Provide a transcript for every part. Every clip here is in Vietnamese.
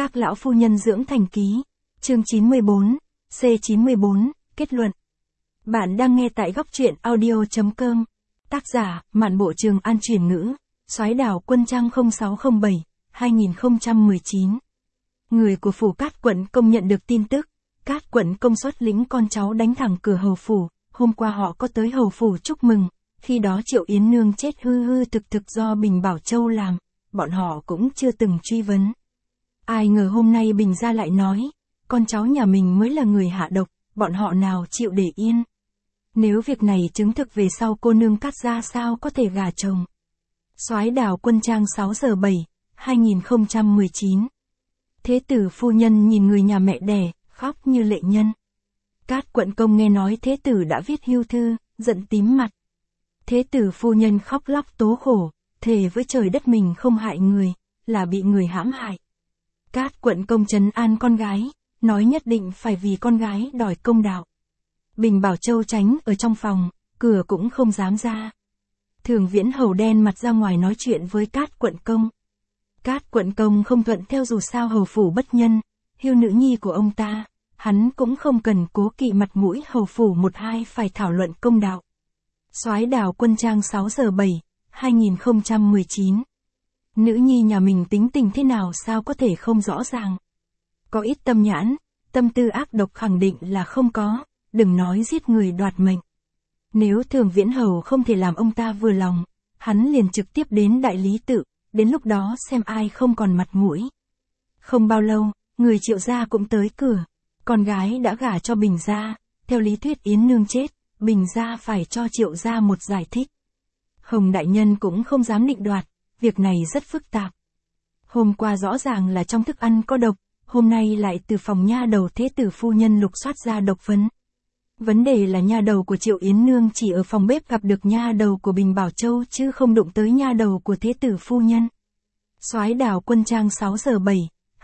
Các lão phu nhân dưỡng thành ký. Chương 94, C94, kết luận. Bạn đang nghe tại góc truyện audio.com. Tác giả, Mạn Bộ Trường An chuyển ngữ. Soái đảo Quân Trang 0607, 2019. Người của phủ Cát Quận Công nhận được tin tức. Cát Quận Công xuất lĩnh con cháu đánh thẳng cửa hầu phủ. Hôm qua họ có tới hầu phủ chúc mừng. Khi đó Triệu Yến Nương chết hư thực do Bình Bảo Châu làm. Bọn họ cũng chưa từng truy vấn. Ai ngờ hôm nay Bình gia lại nói, con cháu nhà mình mới là người hạ độc, bọn họ nào chịu để yên. Nếu việc này chứng thực về sau cô nương Cát gia sao có thể gả chồng. Soái đảo Quân Trang 6/7, 2019. Thế tử phu nhân nhìn người nhà mẹ đẻ, khóc như lệ nhân. Cát Quận Công nghe nói thế tử đã viết hưu thư, giận tím mặt. Thế tử phu nhân khóc lóc tố khổ, thề với trời đất mình không hại người, là bị người hãm hại. Cát Quận Công trấn an con gái, nói nhất định phải vì con gái đòi công đạo. Bình Bảo Châu tránh ở trong phòng, cửa cũng không dám ra. Thường Viễn Hầu đen mặt ra ngoài nói chuyện với Cát Quận Công. Cát Quận Công không thuận theo dù sao hầu phủ bất nhân, hưu nữ nhi của ông ta, hắn cũng không cần cố kỵ mặt mũi hầu phủ một hai phải thảo luận công đạo. Soái đảo Quân Trang 6/7, 2019. Nữ nhi nhà mình tính tình thế nào sao có thể không rõ ràng. Có ít tâm nhãn, tâm tư ác độc khẳng định là không có, đừng nói giết người đoạt mệnh. Nếu Thường Viễn Hầu không thể làm ông ta vừa lòng, hắn liền trực tiếp đến đại lý tự, đến lúc đó xem ai không còn mặt mũi. Không bao lâu, người Triệu gia cũng tới cửa, con gái đã gả cho Bình gia, theo lý thuyết Yến Nương chết, Bình gia phải cho Triệu gia một giải thích. Hồng đại nhân cũng không dám định đoạt, việc này rất phức tạp. Hôm qua rõ ràng là trong thức ăn có độc, hôm nay lại từ phòng nha đầu thế tử phu nhân lục soát ra độc vấn. Vấn đề là nha đầu của Triệu Yến Nương chỉ ở phòng bếp gặp được nha đầu của Bình Bảo Châu chứ không đụng tới nha đầu của thế tử phu nhân. Soái đảo Quân Trang 6/7,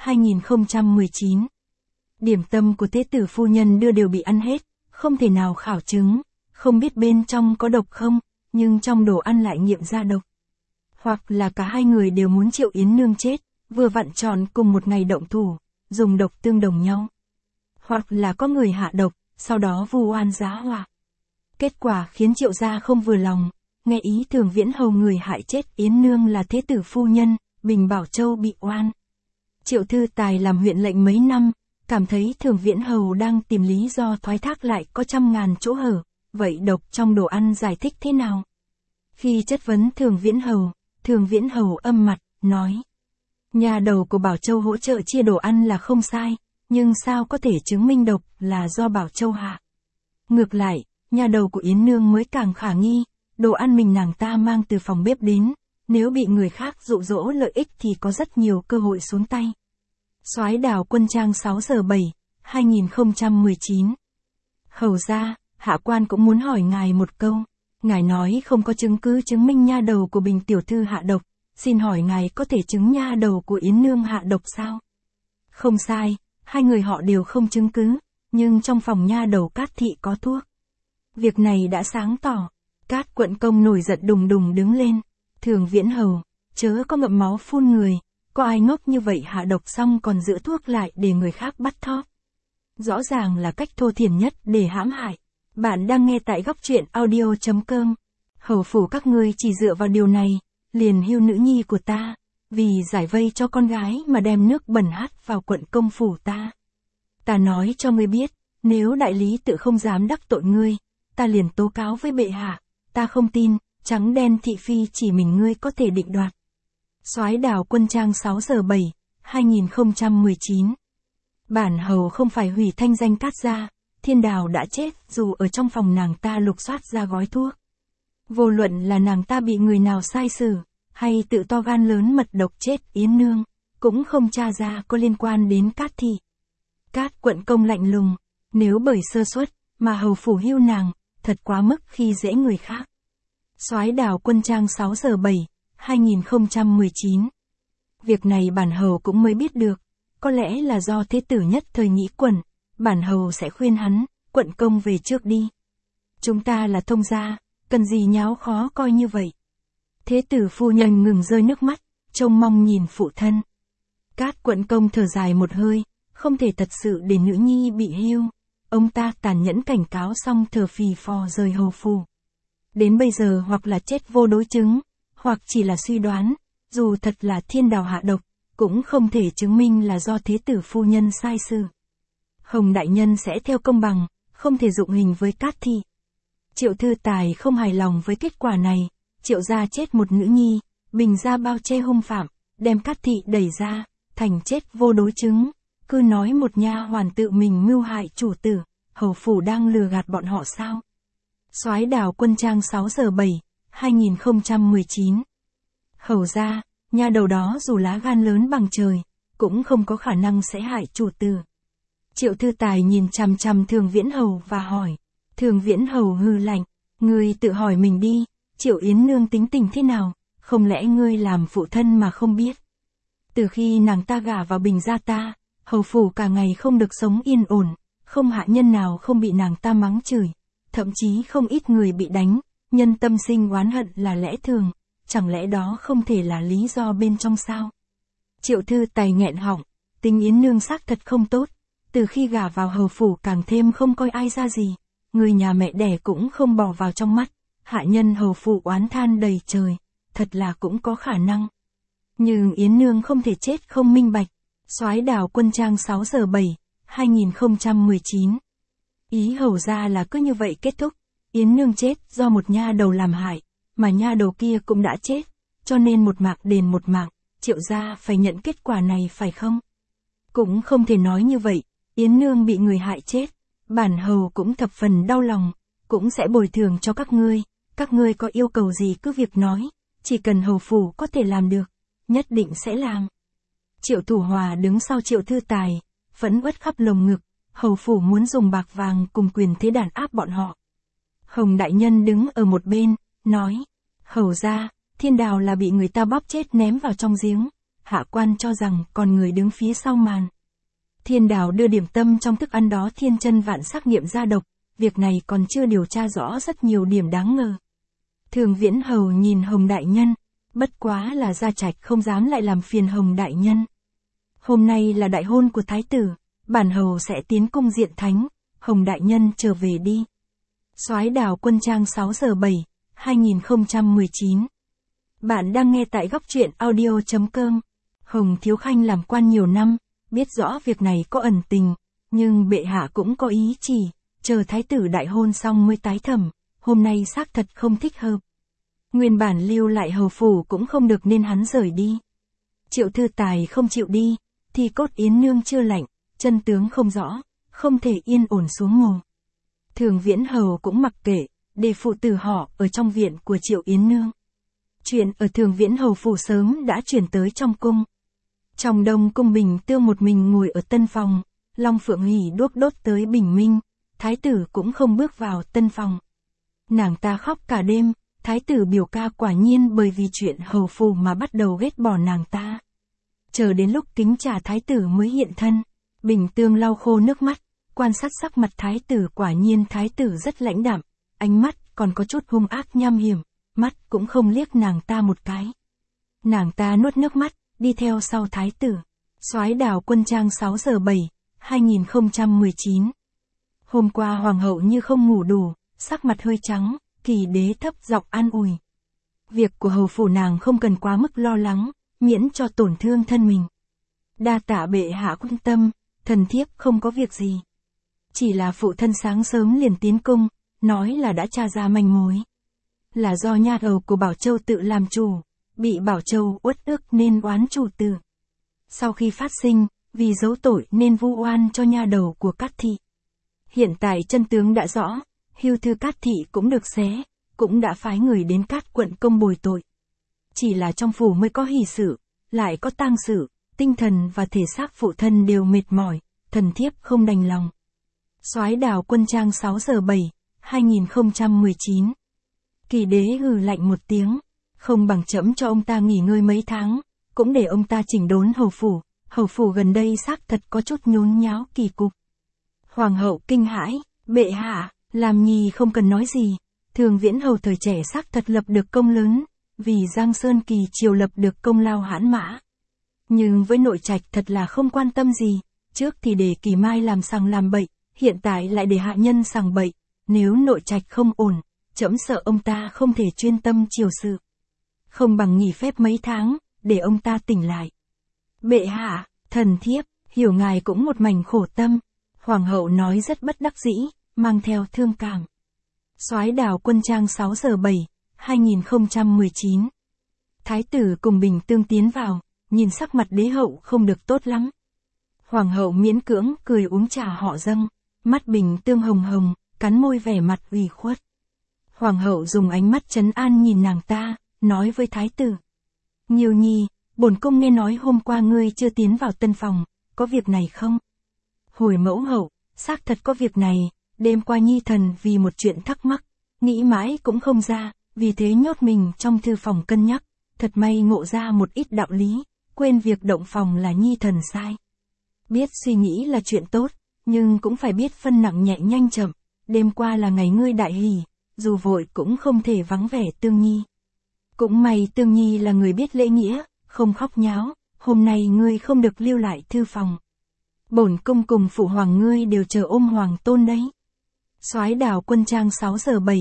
2019. Điểm tâm của thế tử phu nhân đưa đều bị ăn hết, không thể nào khảo chứng, không biết bên trong có độc không, nhưng trong đồ ăn lại nghiệm ra độc. Hoặc là cả hai người đều muốn Triệu Yến Nương chết, vừa vặn chọn cùng một ngày động thủ, dùng độc tương đồng nhau. Hoặc là có người hạ độc, sau đó vu oan giá họa. Kết quả khiến Triệu gia không vừa lòng, nghe ý Thường Viễn Hầu người hại chết Yến Nương là thế tử phu nhân, Bình Bảo Châu bị oan. Triệu Thư Tài làm huyện lệnh mấy năm, cảm thấy Thường Viễn Hầu đang tìm lý do thoái thác lại có trăm ngàn chỗ hở, vậy độc trong đồ ăn giải thích thế nào? Khi chất vấn Thường Viễn Hầu âm mặt, nói. Nhà đầu của Bảo Châu hỗ trợ chia đồ ăn là không sai, nhưng sao có thể chứng minh độc là do Bảo Châu hạ. Ngược lại, nhà đầu của Yến Nương mới càng khả nghi, đồ ăn mình nàng ta mang từ phòng bếp đến, nếu bị người khác dụ dỗ lợi ích thì có rất nhiều cơ hội xuống tay. Soái đảo Quân Trang 6/7, 2019. Hầu ra, hạ quan cũng muốn hỏi ngài một câu. Ngài nói không có chứng cứ chứng minh nha đầu của Bình tiểu thư hạ độc, xin hỏi ngài có thể chứng nha đầu của Yến Nương hạ độc sao? Không sai, hai người họ đều không chứng cứ, nhưng trong phòng nha đầu Cát thị có thuốc. Việc này đã sáng tỏ. Cát Quận Công nổi giận đùng đùng đứng lên. Thường Viễn Hầu, chớ có ngậm máu phun người, có ai ngốc như vậy hạ độc xong còn giữ thuốc lại để người khác bắt thóp. Rõ ràng là cách thô thiển nhất để hãm hại. Bạn đang nghe tại góc truyện audio.com. Hầu phủ các ngươi chỉ dựa vào điều này, liền hưu nữ nhi của ta, vì giải vây cho con gái mà đem nước bẩn hắt vào Quận Công phủ ta. Ta nói cho ngươi biết, nếu đại lý tự không dám đắc tội ngươi, ta liền tố cáo với bệ hạ, ta không tin, trắng đen thị phi chỉ mình ngươi có thể định đoạt. Soái đảo Quân Trang 6/7, 2019. Bản hầu không phải hủy thanh danh Cát gia, Thiên Đào đã chết dù ở trong phòng nàng ta lục soát ra gói thuốc. Vô luận là nàng ta bị người nào sai xử, hay tự to gan lớn mật độc chết Yến Nương, cũng không tra ra có liên quan đến Cát thị. Cát Quận Công lạnh lùng, nếu bởi sơ suất mà hầu phủ hưu nàng, thật quá mức khi dễ người khác. Soái đảo Quân Trang 6/7, 2019. Việc này bản hầu cũng mới biết được, có lẽ là do thế tử nhất thời nghĩ quẩn, bản hầu sẽ khuyên hắn, Quận Công về trước đi. Chúng ta là thông gia, cần gì nháo khó coi như vậy. Thế tử phu nhân ngừng rơi nước mắt, trông mong nhìn phụ thân. Cát Quận Công thở dài một hơi, không thể thật sự để nữ nhi bị hưu. Ông ta tàn nhẫn cảnh cáo xong thở phì phò rời hầu phủ. Đến bây giờ hoặc là chết vô đối chứng, hoặc chỉ là suy đoán, dù thật là thiên đào hạ độc, cũng không thể chứng minh là do thế tử phu nhân sai sự. Hồng đại nhân sẽ theo công bằng, không thể dụng hình với Cát thị. Triệu Thư Tài không hài lòng với kết quả này, Triệu gia chết một nữ nhi, Bình gia bao che hung phạm, đem Cát thị đẩy ra, thành chết vô đối chứng, cứ nói một nha hoàn tự mình mưu hại chủ tử, hầu phủ đang lừa gạt bọn họ sao? Soái Đào Quân Trang 6/7, 2019. Hầu gia, nha đầu đó dù lá gan lớn bằng trời, cũng không có khả năng sẽ hại chủ tử. Triệu Thư Tài nhìn chằm chằm Thường Viễn Hầu và hỏi. Thường Viễn Hầu hừ lạnh, ngươi tự hỏi mình đi, Triệu Yến Nương tính tình thế nào, không lẽ ngươi làm phụ thân mà không biết? Từ khi nàng ta gả vào Bình gia ta, hầu phủ cả ngày không được sống yên ổn, không hạ nhân nào không bị nàng ta mắng chửi, thậm chí không ít người bị đánh, nhân tâm sinh oán hận là lẽ thường, chẳng lẽ đó không thể là lý do bên trong sao? Triệu Thư Tài nghẹn họng, tính Yến Nương xác thật không tốt, từ khi gả vào hầu phủ càng thêm không coi ai ra gì, người nhà mẹ đẻ cũng không bỏ vào trong mắt, hạ nhân hầu phủ oán than đầy trời, thật là cũng có khả năng. Nhưng Yến Nương không thể chết không minh bạch. Soái Đào Quân Trang 6/7, 2019. Ý hầu ra là cứ như vậy kết thúc, Yến Nương chết do một nha đầu làm hại, mà nha đầu kia cũng đã chết, cho nên một mạng đền một mạng, Triệu gia phải nhận kết quả này phải không? Cũng không thể nói như vậy, Yến Nương bị người hại chết, bản hầu cũng thập phần đau lòng, cũng sẽ bồi thường cho các ngươi có yêu cầu gì cứ việc nói, chỉ cần hầu phủ có thể làm được, nhất định sẽ làm. Triệu Thủ Hòa đứng sau Triệu Thư Tài, phẫn uất khắp lồng ngực, hầu phủ muốn dùng bạc vàng cùng quyền thế đàn áp bọn họ. Hồng đại nhân đứng ở một bên, nói, hầu ra, Thiên Đào là bị người ta bóp chết ném vào trong giếng, hạ quan cho rằng còn người đứng phía sau màn. Thiên Đào đưa điểm tâm trong thức ăn đó thiên chân vạn sắc nghiệm ra độc, việc này còn chưa điều tra rõ rất nhiều điểm đáng ngờ. Thường Viễn Hầu nhìn Hồng đại nhân, bất quá là gia trạch không dám lại làm phiền Hồng đại nhân. Hôm nay là đại hôn của thái tử, bản hầu sẽ tiến cung diện thánh, Hồng đại nhân trở về đi. Soái Đào Quân Trang 6/7, 2019. Bạn đang nghe tại góc truyện audio.com. Hồng Thiếu Khanh làm quan nhiều năm, biết rõ việc này có ẩn tình, nhưng bệ hạ cũng có ý chỉ, chờ thái tử đại hôn xong mới tái thẩm, hôm nay xác thật không thích hợp. Nguyên bản lưu lại hầu phủ cũng không được nên hắn rời đi. Triệu Thư Tài không chịu đi, thì cốt Yến Nương chưa lạnh, chân tướng không rõ, không thể yên ổn xuống ngồi. Thường Viễn Hầu cũng mặc kệ, để phụ tử họ ở trong viện của Triệu Yến Nương. Chuyện ở Thường Viễn Hầu phủ sớm đã chuyển tới trong cung. Trong Đông Cung Bình Tương một mình ngồi ở tân phòng, Long Phượng hỉ đuốc đốt tới bình minh, thái tử cũng không bước vào tân phòng. Nàng ta khóc cả đêm, thái tử biểu ca quả nhiên bởi vì chuyện hầu phủ mà bắt đầu ghét bỏ nàng ta. Chờ đến lúc kính trà thái tử mới hiện thân, Bình Tương lau khô nước mắt, quan sát sắc mặt thái tử, quả nhiên thái tử rất lãnh đạm, ánh mắt còn có chút hung ác nham hiểm, mắt cũng không liếc nàng ta một cái. Nàng ta nuốt nước mắt, đi theo sau thái tử. Soái Đào Quân Trang 6/7, 2019. Hôm qua hoàng hậu như không ngủ đủ, sắc mặt hơi trắng, Kỳ Đế thấp giọng an ủi. Việc của hầu phủ nàng không cần quá mức lo lắng, miễn cho tổn thương thân mình. Đa tạ bệ hạ quan tâm, thần thiếp không có việc gì. Chỉ là phụ thân sáng sớm liền tiến cung, nói là đã tra ra manh mối. Là do nha đầu của Bảo Châu tự làm chủ, bị Bảo Châu uất ức nên oán chủ tử. Sau khi phát sinh, vì giấu tội nên vu oan cho nha đầu của Cát thị. Hiện tại chân tướng đã rõ, hưu thư Cát thị cũng được xé, cũng đã phái người đến Cát Quận Công bồi tội. Chỉ là trong phủ mới có hỷ sự, lại có tang sự, tinh thần và thể xác phụ thân đều mệt mỏi, thần thiếp không đành lòng. Soái Đào Quân Trang 6/7, 2019. Kỳ Đế hừ lạnh một tiếng, không bằng chẫm cho ông ta nghỉ ngơi mấy tháng, cũng để ông ta chỉnh đốn hầu phủ gần đây xác thật có chút nhốn nháo kỳ cục. Hoàng hậu kinh hãi, bệ hạ, làm nhì không cần nói gì, Thường Viễn Hầu thời trẻ xác thật lập được công lớn, vì Giang Sơn Kỳ Triều lập được công lao hãn mã. Nhưng với nội trạch thật là không quan tâm gì, trước thì để Kỳ Mai làm sằng làm bậy, hiện tại lại để hạ nhân sằng bậy, nếu nội trạch không ổn, trẫm sợ ông ta không thể chuyên tâm chiều sự. Không bằng nghỉ phép mấy tháng, để ông ta tỉnh lại. Bệ hạ, thần thiếp, hiểu ngài cũng một mảnh khổ tâm. Hoàng hậu nói rất bất đắc dĩ, mang theo thương cảm. Soái Đào Quân Trang 6 giờ 7, 2019. Thái tử cùng Bình Tương tiến vào, nhìn sắc mặt đế hậu không được tốt lắm. Hoàng hậu miễn cưỡng cười uống trà họ dâng, mắt Bình Tương hồng hồng, cắn môi vẻ mặt ủy khuất. Hoàng hậu dùng ánh mắt trấn an nhìn nàng ta, nói với thái tử. Nghiêu nhi, bổn cung nghe nói hôm qua ngươi chưa tiến vào tân phòng, có việc này không? Hồi mẫu hậu, xác thật có việc này, đêm qua nhi thần vì một chuyện thắc mắc, nghĩ mãi cũng không ra, vì thế nhốt mình trong thư phòng cân nhắc, thật may ngộ ra một ít đạo lý, quên việc động phòng là nhi thần sai. Biết suy nghĩ là chuyện tốt, nhưng cũng phải biết phân nặng nhẹ nhanh chậm, đêm qua là ngày ngươi đại hỷ, dù vội cũng không thể vắng vẻ Tương Nhi. Cũng may Tương Nhi là người biết lễ nghĩa, không khóc nháo, hôm nay ngươi không được lưu lại thư phòng. Bổn cung cùng phụ hoàng ngươi đều chờ ôm hoàng tôn đấy. Soái Đào Quân Trang 6 giờ 7,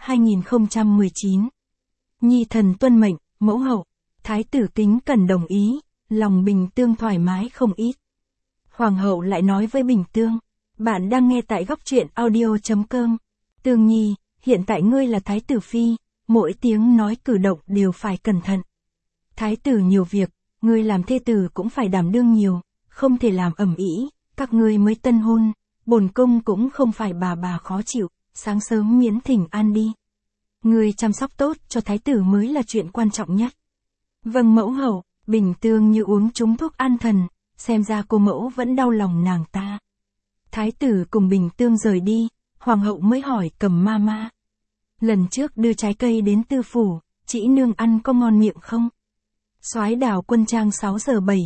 2019. Nhi thần tuân mệnh, mẫu hậu. Thái tử kính cẩn đồng ý, lòng Bình Tương thoải mái không ít. Hoàng hậu lại nói với Bình Tương, bạn đang nghe tại góc truyện audio.com. Tương Nhi, hiện tại ngươi là thái tử phi, mỗi tiếng nói cử động đều phải cẩn thận. Thái tử nhiều việc, ngươi làm thê tử cũng phải đảm đương nhiều, không thể làm ầm ĩ, các ngươi mới tân hôn, bổn cung cũng không phải bà khó chịu, sáng sớm miễn thỉnh an đi. Ngươi chăm sóc tốt cho thái tử mới là chuyện quan trọng nhất. Vâng mẫu hậu, Bình Tương như uống trúng thuốc an thần, xem ra cô mẫu vẫn đau lòng nàng ta. Thái tử cùng Bình Tương rời đi, hoàng hậu mới hỏi Cầm Mama. Lần trước đưa trái cây đến tư phủ, chị nương ăn có ngon miệng không? Soái Đào Quân Trang 6 giờ 7,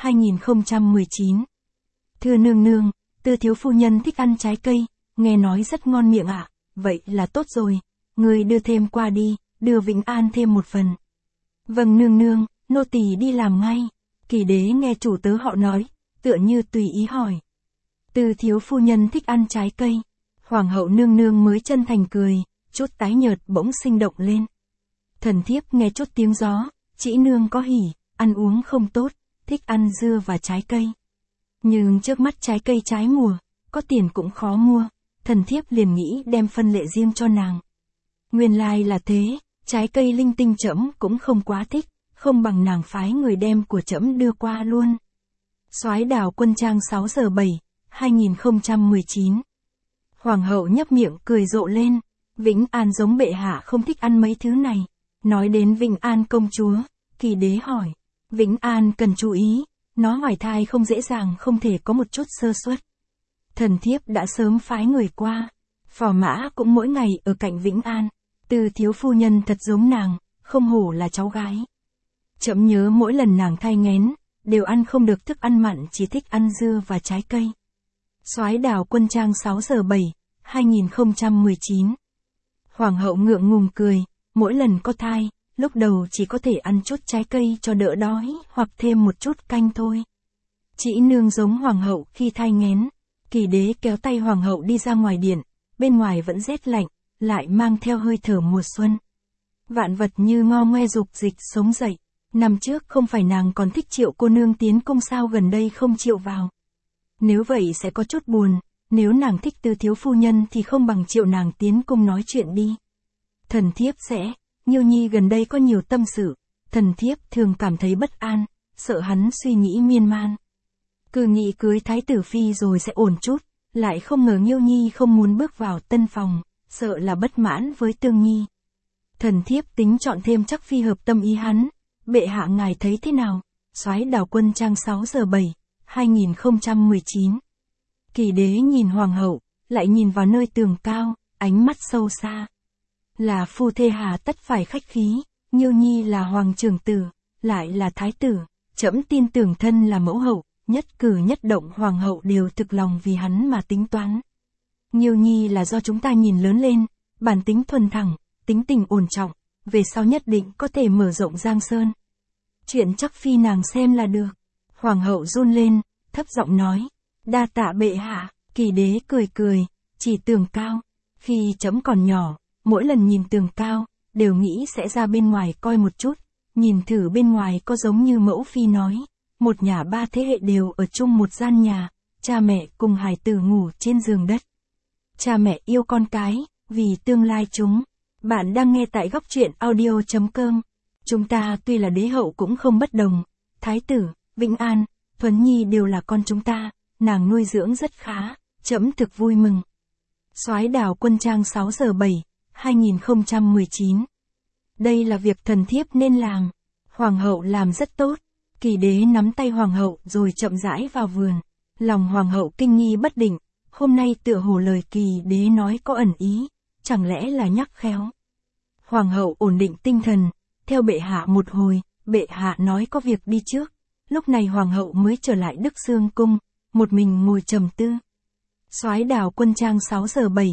2019. Thưa nương nương, Tư thiếu phu nhân thích ăn trái cây, nghe nói rất ngon miệng ạ, vậy là tốt rồi, người đưa thêm qua đi, đưa Vĩnh An thêm một phần. Vâng nương nương, nô tỳ đi làm ngay. Kỳ đế nghe chủ tớ họ nói, tựa như tùy ý hỏi. Tư thiếu phu nhân thích ăn trái cây. Hoàng hậu nương nương mới chân thành cười, chút tái nhợt bỗng sinh động lên. Thần thiếp nghe chút tiếng gió, chị nương có hỉ, ăn uống không tốt, thích ăn dưa và trái cây. Nhưng trước mắt trái cây trái mùa, có tiền cũng khó mua, thần thiếp liền nghĩ đem phân lệ riêng cho nàng. Nguyên lai là thế, trái cây linh tinh trẫm cũng không quá thích, không bằng nàng phái người đem của trẫm đưa qua luôn. Soái Đào Quân Trang 6 giờ 7, 2019. Hoàng hậu nhấp miệng cười rộ lên, Vĩnh An giống bệ hạ không thích ăn mấy thứ này. Nói đến Vĩnh An công chúa, Kỳ đế hỏi, Vĩnh An cần chú ý, nó hoài thai không dễ dàng, không thể có một chút sơ suất. Thần thiếp đã sớm phái người qua, phò mã cũng mỗi ngày ở cạnh Vĩnh An, Tư thiếu phu nhân thật giống nàng, không hổ là cháu gái. Trẫm nhớ mỗi lần nàng thai nghén, đều ăn không được thức ăn mặn, chỉ thích ăn dưa và trái cây. Soái Đào Quân Trang 6 giờ 7, 2019. Hoàng hậu ngượng ngùng cười, mỗi lần có thai, lúc đầu chỉ có thể ăn chút trái cây cho đỡ đói, hoặc thêm một chút canh thôi. Chị nương giống hoàng hậu khi thai nghén. Kỳ đế kéo tay hoàng hậu đi ra ngoài điện, bên ngoài vẫn rét lạnh, lại mang theo hơi thở mùa xuân. Vạn vật như ngo ngoe dục dịch sống dậy. Năm trước không phải nàng còn thích Triệu cô nương tiến cung sao, gần đây không chịu vào. Nếu vậy sẽ có chút buồn, nếu nàng thích Tư thiếu phu nhân thì không bằng Triệu nàng tiến cung nói chuyện đi. Thần thiếp sẽ, Nghiêu nhi gần đây có nhiều tâm sự, thần thiếp thường cảm thấy bất an, sợ hắn suy nghĩ miên man. Cứ nghĩ cưới thái tử phi rồi sẽ ổn chút, lại không ngờ Nghiêu nhi không muốn bước vào tân phòng, sợ là bất mãn với Tương Nhi. Thần thiếp tính chọn thêm chắc phi hợp tâm ý hắn. Bệ hạ ngài thấy thế nào? Soái Đào Quân Trang 6 giờ 7, 2019. Kỳ đế nhìn hoàng hậu, lại nhìn vào nơi tường cao, ánh mắt sâu xa. Là phu thê hà tất phải khách khí, Nghiêu nhi là hoàng trưởng tử, lại là thái tử, trẫm tin tưởng thân là mẫu hậu, nhất cử nhất động hoàng hậu đều thực lòng vì hắn mà tính toán. Nghiêu nhi là do chúng ta nhìn lớn lên, bản tính thuần thẳng, tính tình ổn trọng, về sau nhất định có thể mở rộng giang sơn. Chuyện chắc phi nàng xem là được. Hoàng hậu run lên, thấp giọng nói. Đa tạ bệ hạ. Kỳ đế cười cười, chỉ tường cao. Khi trẫm còn nhỏ, mỗi lần nhìn tường cao, đều nghĩ sẽ ra bên ngoài coi một chút, nhìn thử bên ngoài có giống như mẫu phi nói. Một nhà ba thế hệ đều ở chung một gian nhà, cha mẹ cùng hài tử ngủ trên giường đất. Cha mẹ yêu con cái, vì tương lai chúng. Bạn đang nghe tại góc truyện audio.com. Chúng ta tuy là đế hậu cũng không bất đồng. Thái tử, Vĩnh An, Thuấn Nhi đều là con chúng ta, nàng nuôi dưỡng rất khá, trẫm thực vui mừng. Soái đào quân trang 6 giờ 7, 2019. Đây là việc thần thiếp nên làm. Hoàng hậu làm rất tốt. Kỳ đế nắm tay hoàng hậu rồi chậm rãi vào vườn. Lòng hoàng hậu kinh nghi bất định, hôm nay tựa hồ lời kỳ đế nói có ẩn ý, chẳng lẽ là nhắc khéo. Hoàng hậu ổn định tinh thần, theo bệ hạ một hồi, bệ hạ nói có việc đi trước. Lúc này hoàng hậu mới trở lại Đức Xương cung, một mình ngồi trầm tư. Soái đào quân trang 6 giờ 7,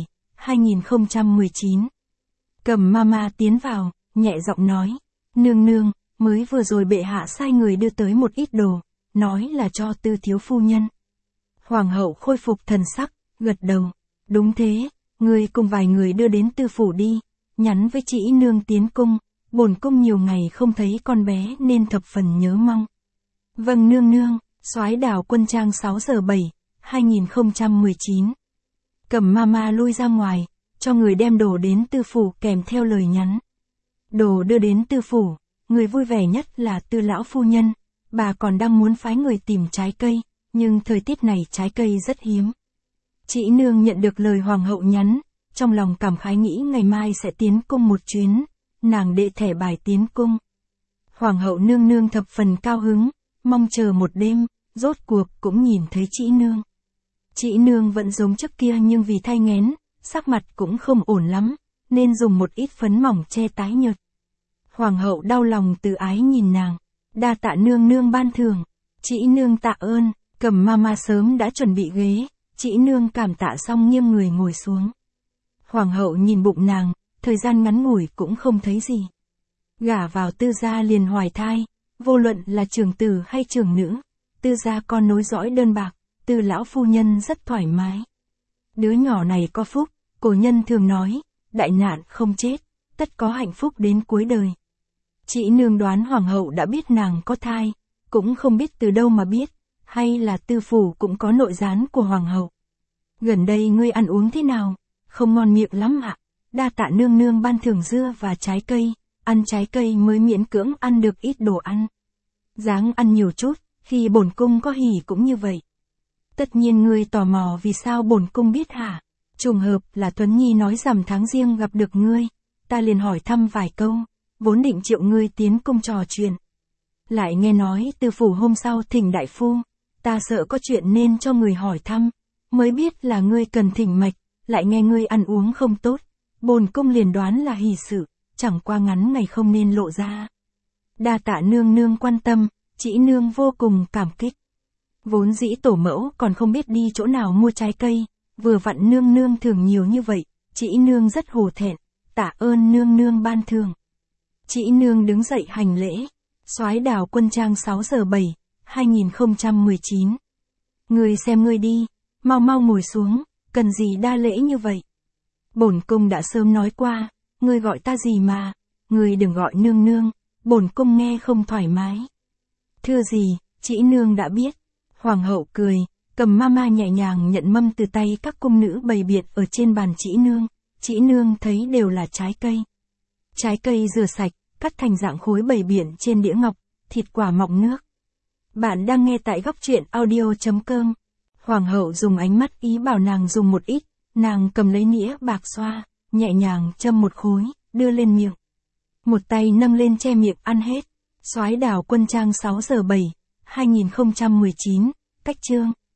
2019. Cầm mama tiến vào, nhẹ giọng nói. Nương nương, mới vừa rồi bệ hạ sai người đưa tới một ít đồ, nói là cho Tư thiếu phu nhân. Hoàng hậu khôi phục thần sắc, gật đầu. Đúng thế, người cùng vài người đưa đến tư phủ đi, nhắn với chị nương tiến cung, bổn cung nhiều ngày không thấy con bé nên thập phần nhớ mong. Vâng nương nương. Soái đào quân trang 6 giờ 7, 2019. Cầm mama lui ra ngoài, cho người đem đồ đến tư phủ kèm theo lời nhắn. Đồ đưa đến tư phủ, người vui vẻ nhất là Tư lão phu nhân, bà còn đang muốn phái người tìm trái cây, nhưng thời tiết này trái cây rất hiếm. Chị nương nhận được lời hoàng hậu nhắn, trong lòng cảm khái nghĩ ngày mai sẽ tiến cung một chuyến, nàng đệ thẻ bài tiến cung. Hoàng hậu nương nương thập phần cao hứng, mong chờ một đêm, rốt cuộc cũng nhìn thấy chị nương. Chị nương vẫn giống trước kia nhưng vì thai nghén, sắc mặt cũng không ổn lắm, nên dùng một ít phấn mỏng che tái nhợt. Hoàng hậu đau lòng từ ái nhìn nàng. Đa tạ nương nương ban thưởng. Chị nương tạ ơn. Cầm mama sớm đã chuẩn bị ghế, chị nương cảm tạ xong nghiêng người ngồi xuống. Hoàng hậu nhìn bụng nàng, thời gian ngắn ngủi cũng không thấy gì. Gả vào Tư gia liền hoài thai, vô luận là trưởng tử hay trưởng nữ, Tư gia con nối dõi đơn bạc, Tư lão phu nhân rất thoải mái. Đứa nhỏ này có phúc, cổ nhân thường nói, đại nạn không chết, tất có hạnh phúc đến cuối đời. Chị nương đoán hoàng hậu đã biết nàng có thai, cũng không biết từ đâu mà biết, hay là tư phủ cũng có nội gián của hoàng hậu. Gần đây ngươi ăn uống thế nào? Không ngon miệng lắm ạ. Đa tạ nương nương ban thưởng dưa và trái cây, ăn trái cây mới miễn cưỡng ăn được ít đồ ăn. Dáng ăn nhiều chút, khi bổn cung có hỉ cũng như vậy. Tất nhiên ngươi tò mò vì sao bổn cung biết hả? Trùng hợp là Tuấn Nhi nói rằm tháng riêng gặp được ngươi, ta liền hỏi thăm vài câu, vốn định triệu ngươi tiến cung trò chuyện. Lại nghe nói tư phủ hôm sau thỉnh đại phu, ta sợ có chuyện nên cho người hỏi thăm, mới biết là ngươi cần thỉnh mạch, lại nghe ngươi ăn uống không tốt, bổn cung liền đoán là hỷ sự, chẳng qua ngắn ngày không nên lộ ra. Đa tạ nương nương quan tâm, chị nương vô cùng cảm kích. Vốn dĩ tổ mẫu còn không biết đi chỗ nào mua trái cây, vừa vặn nương nương thưởng nhiều như vậy, chị nương rất hổ thẹn, tạ ơn nương nương ban thưởng. Chị nương đứng dậy hành lễ. Soái đào quân trang 6 giờ 7, 2019. Ngươi xem ngươi đi, mau mau ngồi xuống, cần gì đa lễ như vậy? Bổn cung đã sớm nói qua, ngươi gọi ta gì mà, ngươi đừng gọi nương nương, bổn cung nghe không thoải mái. Thưa gì, chị nương đã biết. Hoàng hậu cười, cầm mama nhẹ nhàng nhận mâm từ tay các cung nữ bày biện ở trên bàn chị nương thấy đều là trái cây. Trái cây rửa sạch, cắt thành dạng khối bày biện trên đĩa ngọc, thịt quả mọng nước. Bạn đang nghe tại góc truyện audio.com. Hoàng hậu dùng ánh mắt ý bảo nàng dùng một ít, nàng cầm lấy nĩa bạc xoa, nhẹ nhàng châm một khối, đưa lên miệng. Một tay nâng lên che miệng ăn hết. Soái đào quân trang 6 giờ 7, 2019, cách chương.